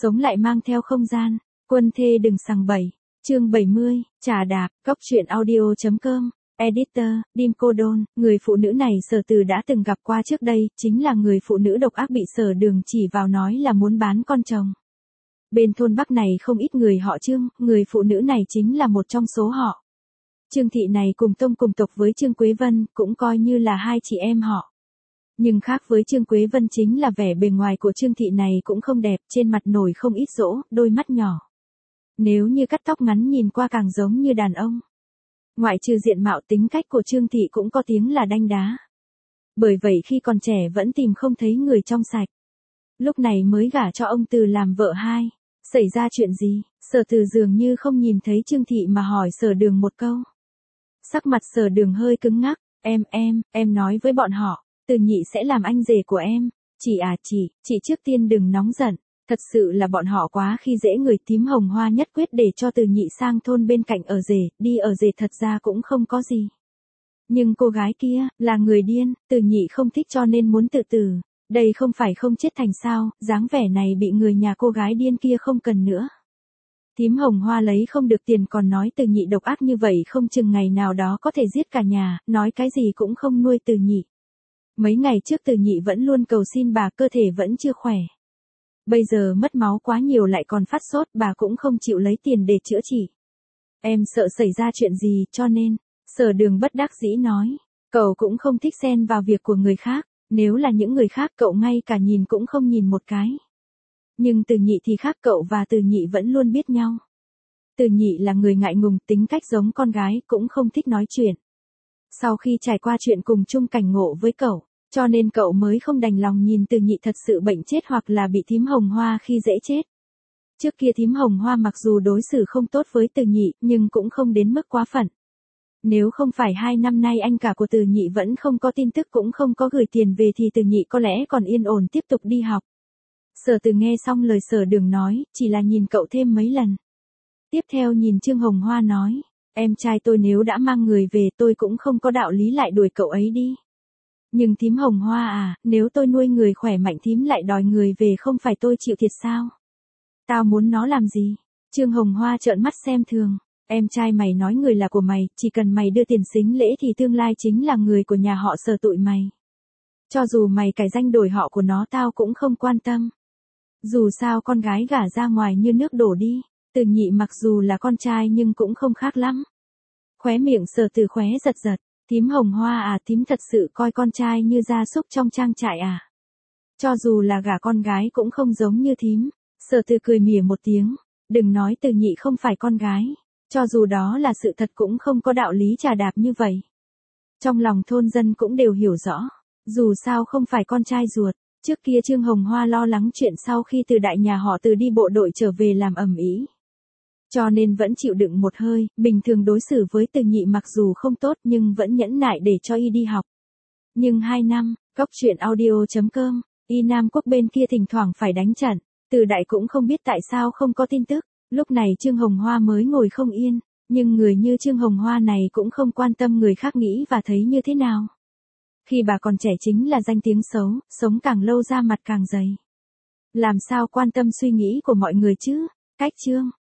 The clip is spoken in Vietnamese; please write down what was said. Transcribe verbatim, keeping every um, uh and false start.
sống lại mang theo không gian, quân thê đừng sằng bậy. Chương bảy mươi, trà đạp, góc truyện audio chấm com, editor, Dim Cô Đôn, người phụ nữ này Sở Từ đã từng gặp qua trước đây, chính là người phụ nữ độc ác bị Sở Đường chỉ vào nói là muốn bán con chồng. Bên thôn Bắc này không ít người họ Trương, người phụ nữ này chính là một trong số họ. Trương thị này cùng tông cùng tộc với Trương Quế Vân, cũng coi như là hai chị em họ. Nhưng khác với Trương Quế Vân chính là vẻ bề ngoài của Trương thị này cũng không đẹp, trên mặt nổi không ít rỗ, đôi mắt nhỏ. Nếu như cắt tóc ngắn nhìn qua càng giống như đàn ông. Ngoại trừ diện mạo, tính cách của Trương thị cũng có tiếng là đanh đá. Bởi vậy khi còn trẻ vẫn tìm không thấy người trong sạch. Lúc này mới gả cho ông Từ làm vợ hai. Xảy ra chuyện gì? Sở Từ dường như không nhìn thấy Trương thị mà hỏi Sở Đường một câu. Sắc mặt Sở Đường hơi cứng ngắc, em em, em nói với bọn họ, Từ nhị sẽ làm anh rể của em. Chị à chị, chị trước tiên đừng nóng giận. Thật sự là bọn họ quá khi dễ người. Thím Hồng Hoa nhất quyết để cho Từ nhị sang thôn bên cạnh ở rể, đi ở rể thật ra cũng không có gì. Nhưng cô gái kia, là người điên, Từ nhị không thích cho nên muốn tự tử. Đây không phải không chết thành sao, dáng vẻ này bị người nhà cô gái điên kia không cần nữa. Thím Hồng Hoa lấy không được tiền còn nói Từ nhị độc ác như vậy không chừng ngày nào đó có thể giết cả nhà, nói cái gì cũng không nuôi Từ nhị. Mấy ngày trước Từ nhị vẫn luôn cầu xin bà, cơ thể vẫn chưa khỏe. Bây giờ mất máu quá nhiều lại còn phát sốt, bà cũng không chịu lấy tiền để chữa trị. Em sợ xảy ra chuyện gì cho nên, Sở Đường bất đắc dĩ nói, cậu cũng không thích xen vào việc của người khác, nếu là những người khác cậu ngay cả nhìn cũng không nhìn một cái. Nhưng Từ nhị thì khác, cậu và Từ nhị vẫn luôn biết nhau. Từ nhị là người ngại ngùng, tính cách giống con gái, cũng không thích nói chuyện. Sau khi trải qua chuyện cùng chung cảnh ngộ với cậu, cho nên cậu mới không đành lòng nhìn Từ nhị thật sự bệnh chết hoặc là bị thím Hồng Hoa khi dễ chết. Trước kia thím Hồng Hoa mặc dù đối xử không tốt với Từ nhị, nhưng cũng không đến mức quá phận. Nếu không phải hai năm nay anh cả của Từ nhị vẫn không có tin tức cũng không có gửi tiền về thì Từ nhị có lẽ còn yên ổn tiếp tục đi học. Sở Từ nghe xong lời Sở Đường nói, chỉ là nhìn cậu thêm mấy lần. Tiếp theo nhìn Trương Hồng Hoa nói, em trai tôi nếu đã mang người về tôi cũng không có đạo lý lại đuổi cậu ấy đi. Nhưng thím Hồng Hoa à, nếu tôi nuôi người khỏe mạnh thím lại đòi người về không phải tôi chịu thiệt sao? Tao muốn nó làm gì? Trương Hồng Hoa trợn mắt xem thường, em trai mày nói người là của mày, chỉ cần mày đưa tiền sính lễ thì tương lai chính là người của nhà họ Sở tụi mày. Cho dù mày cải danh đổi họ của nó tao cũng không quan tâm. Dù sao con gái gả ra ngoài như nước đổ đi, Từ nhị mặc dù là con trai nhưng cũng không khác lắm. Khóe miệng Sở Từ khóe giật giật. Thím Hồng Hoa à, thím thật sự coi con trai như gia súc trong trang trại à? Cho dù là gả con gái cũng không giống như thím. Sở Từ cười mỉa một tiếng, đừng nói Từ nhị không phải con gái, cho dù đó là sự thật cũng không có đạo lý trà đạp như vậy. Trong lòng thôn dân cũng đều hiểu rõ, dù sao không phải con trai ruột. Trước kia Trương Hồng Hoa lo lắng chuyện sau khi từ đại nhà họ Từ đi bộ đội trở về làm ầm ĩ. Cho nên vẫn chịu đựng một hơi, bình thường đối xử với Từ nhị mặc dù không tốt nhưng vẫn nhẫn nại để cho y đi học. Nhưng hai năm, góc truyện audio chấm com, y Nam Quốc bên kia thỉnh thoảng phải đánh trận, Từ đại cũng không biết tại sao không có tin tức, lúc này Trương Hồng Hoa mới ngồi không yên, nhưng người như Trương Hồng Hoa này cũng không quan tâm người khác nghĩ và thấy như thế nào. Khi bà còn trẻ chính là danh tiếng xấu, sống càng lâu da mặt càng dày. Làm sao quan tâm suy nghĩ của mọi người chứ? Cách chương